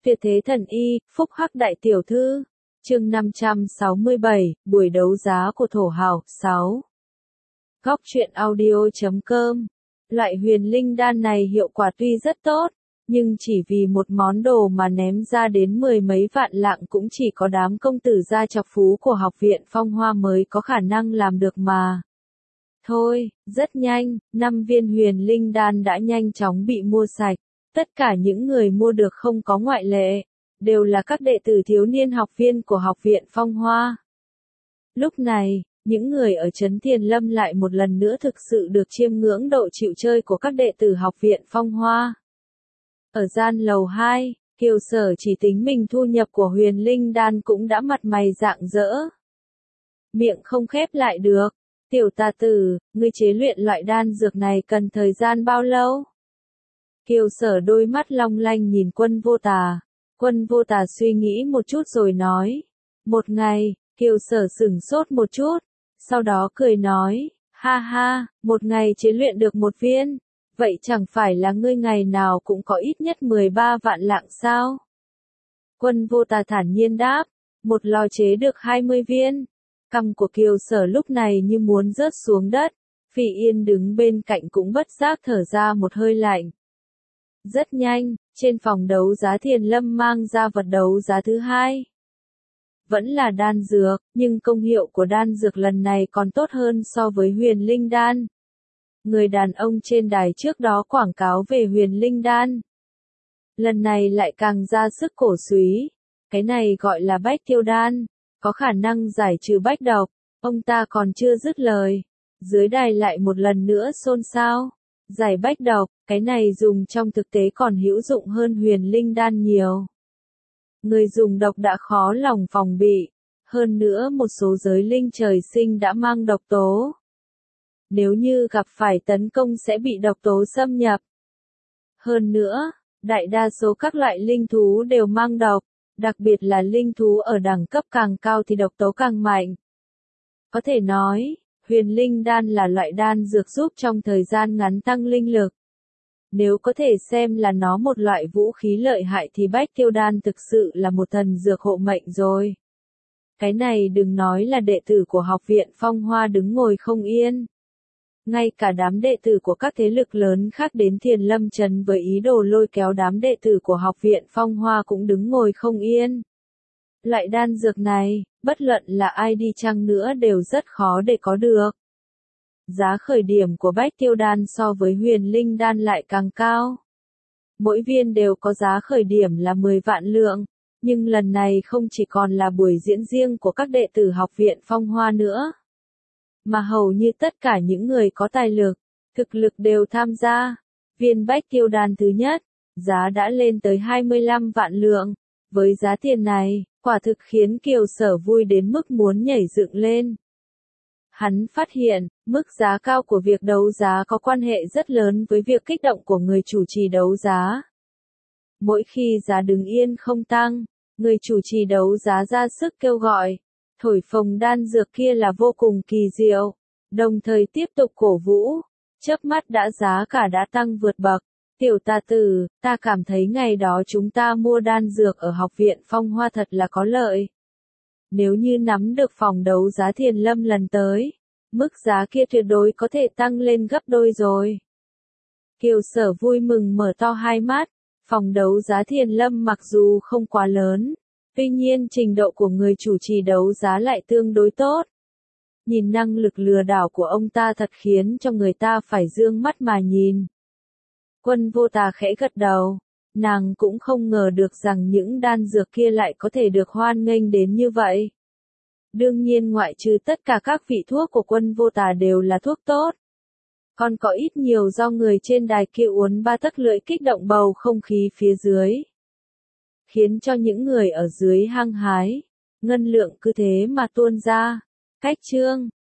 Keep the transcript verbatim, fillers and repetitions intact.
Tuyệt thế thần y, phúc hắc đại tiểu thư. Chương năm trăm sáu mươi bảy, buổi đấu giá của thổ hào, sáu. Góc truyện audio chấm com. Loại huyền linh đan này hiệu quả tuy rất tốt, nhưng chỉ vì một món đồ mà ném ra đến mười mấy vạn lạng cũng chỉ có đám công tử gia chọc phú của học viện Phong Hoa mới có khả năng làm được mà. Thôi, rất nhanh, năm viên huyền linh đan đã nhanh chóng bị mua sạch. Tất cả những người mua được không có ngoại lệ, đều là các đệ tử thiếu niên học viên của học viện Phong Hoa. Lúc này, những người ở Trấn Thiền Lâm lại một lần nữa thực sự được chiêm ngưỡng độ chịu chơi của các đệ tử học viện Phong Hoa. Ở gian lầu hai, Kiều Sở chỉ tính mình thu nhập của huyền linh đan cũng đã mặt mày rạng rỡ. Miệng không khép lại được. Tiểu tà tử, ngươi chế luyện loại đan dược này cần thời gian bao lâu? Kiều Sở đôi mắt long lanh nhìn Quân Vô Tà. Quân Vô Tà suy nghĩ một chút rồi nói. Một ngày, Kiều Sở sửng sốt một chút. Sau đó cười nói, ha ha, một ngày chế luyện được một viên. Vậy chẳng phải là ngươi ngày nào cũng có ít nhất mười ba vạn lạng sao? Quân Vô Tà thản nhiên đáp, một lò chế được hai mươi viên. Cằm của Kiều Sở lúc này như muốn rớt xuống đất. Phỉ Yên đứng bên cạnh cũng bất giác thở ra một hơi lạnh. Rất nhanh, trên phòng đấu giá Thiền Lâm mang ra vật đấu giá thứ hai. Vẫn là đan dược, nhưng công hiệu của đan dược lần này còn tốt hơn so với huyền linh đan. Người đàn ông trên đài trước đó quảng cáo về huyền linh đan. Lần này lại càng ra sức cổ súy. Cái này gọi là bách tiêu đan, có khả năng giải trừ bách độc. Ông ta còn chưa dứt lời. Dưới đài lại một lần nữa xôn xao. Giải bách độc, cái này dùng trong thực tế còn hữu dụng hơn huyền linh đan nhiều. Người dùng độc đã khó lòng phòng bị. Hơn nữa một số giới linh trời sinh đã mang độc tố. Nếu như gặp phải tấn công sẽ bị độc tố xâm nhập. Hơn nữa, đại đa số các loại linh thú đều mang độc, đặc biệt là linh thú ở đẳng cấp càng cao thì độc tố càng mạnh. Có thể nói, huyền linh đan là loại đan dược giúp trong thời gian ngắn tăng linh lực. Nếu có thể xem là nó một loại vũ khí lợi hại thì bách tiêu đan thực sự là một thần dược hộ mệnh rồi. Cái này đừng nói là đệ tử của học viện Phong Hoa đứng ngồi không yên. Ngay cả đám đệ tử của các thế lực lớn khác đến Thiền Lâm Trấn với ý đồ lôi kéo đám đệ tử của học viện Phong Hoa cũng đứng ngồi không yên. Loại đan dược này, bất luận là ai đi chăng nữa đều rất khó để có được. Giá khởi điểm của bách tiêu đan so với huyền linh đan lại càng cao. Mỗi viên đều có giá khởi điểm là mười vạn lượng, nhưng lần này không chỉ còn là buổi diễn riêng của các đệ tử học viện Phong Hoa nữa, mà hầu như tất cả những người có tài lực, thực lực đều tham gia. Viên bách tiêu đan thứ nhất, giá đã lên tới hai mươi lăm vạn lượng. Với giá tiền này, quả thực khiến Kiều Sở vui đến mức muốn nhảy dựng lên. Hắn phát hiện, mức giá cao của việc đấu giá có quan hệ rất lớn với việc kích động của người chủ trì đấu giá. Mỗi khi giá đứng yên không tăng, người chủ trì đấu giá ra sức kêu gọi, thổi phồng đan dược kia là vô cùng kỳ diệu, đồng thời tiếp tục cổ vũ, chớp mắt đã giá cả đã tăng vượt bậc. Tiểu tà tử, ta cảm thấy ngày đó chúng ta mua đan dược ở học viện Phong Hoa thật là có lợi. Nếu như nắm được phòng đấu giá Thiền Lâm lần tới, mức giá kia tuyệt đối có thể tăng lên gấp đôi rồi. Kiều Sở vui mừng mở to hai mắt, phòng đấu giá Thiền Lâm mặc dù không quá lớn, tuy nhiên trình độ của người chủ trì đấu giá lại tương đối tốt. Nhìn năng lực lừa đảo của ông ta thật khiến cho người ta phải dương mắt mà nhìn. Quân Vô Tà khẽ gật đầu, nàng cũng không ngờ được rằng những đan dược kia lại có thể được hoan nghênh đến như vậy. Đương nhiên ngoại trừ tất cả các vị thuốc của Quân Vô Tà đều là thuốc tốt. Còn có ít nhiều do người trên đài kia uốn ba tấc lưỡi kích động bầu không khí phía dưới. Khiến cho những người ở dưới hăng hái, ngân lượng cứ thế mà tuôn ra. Cách chương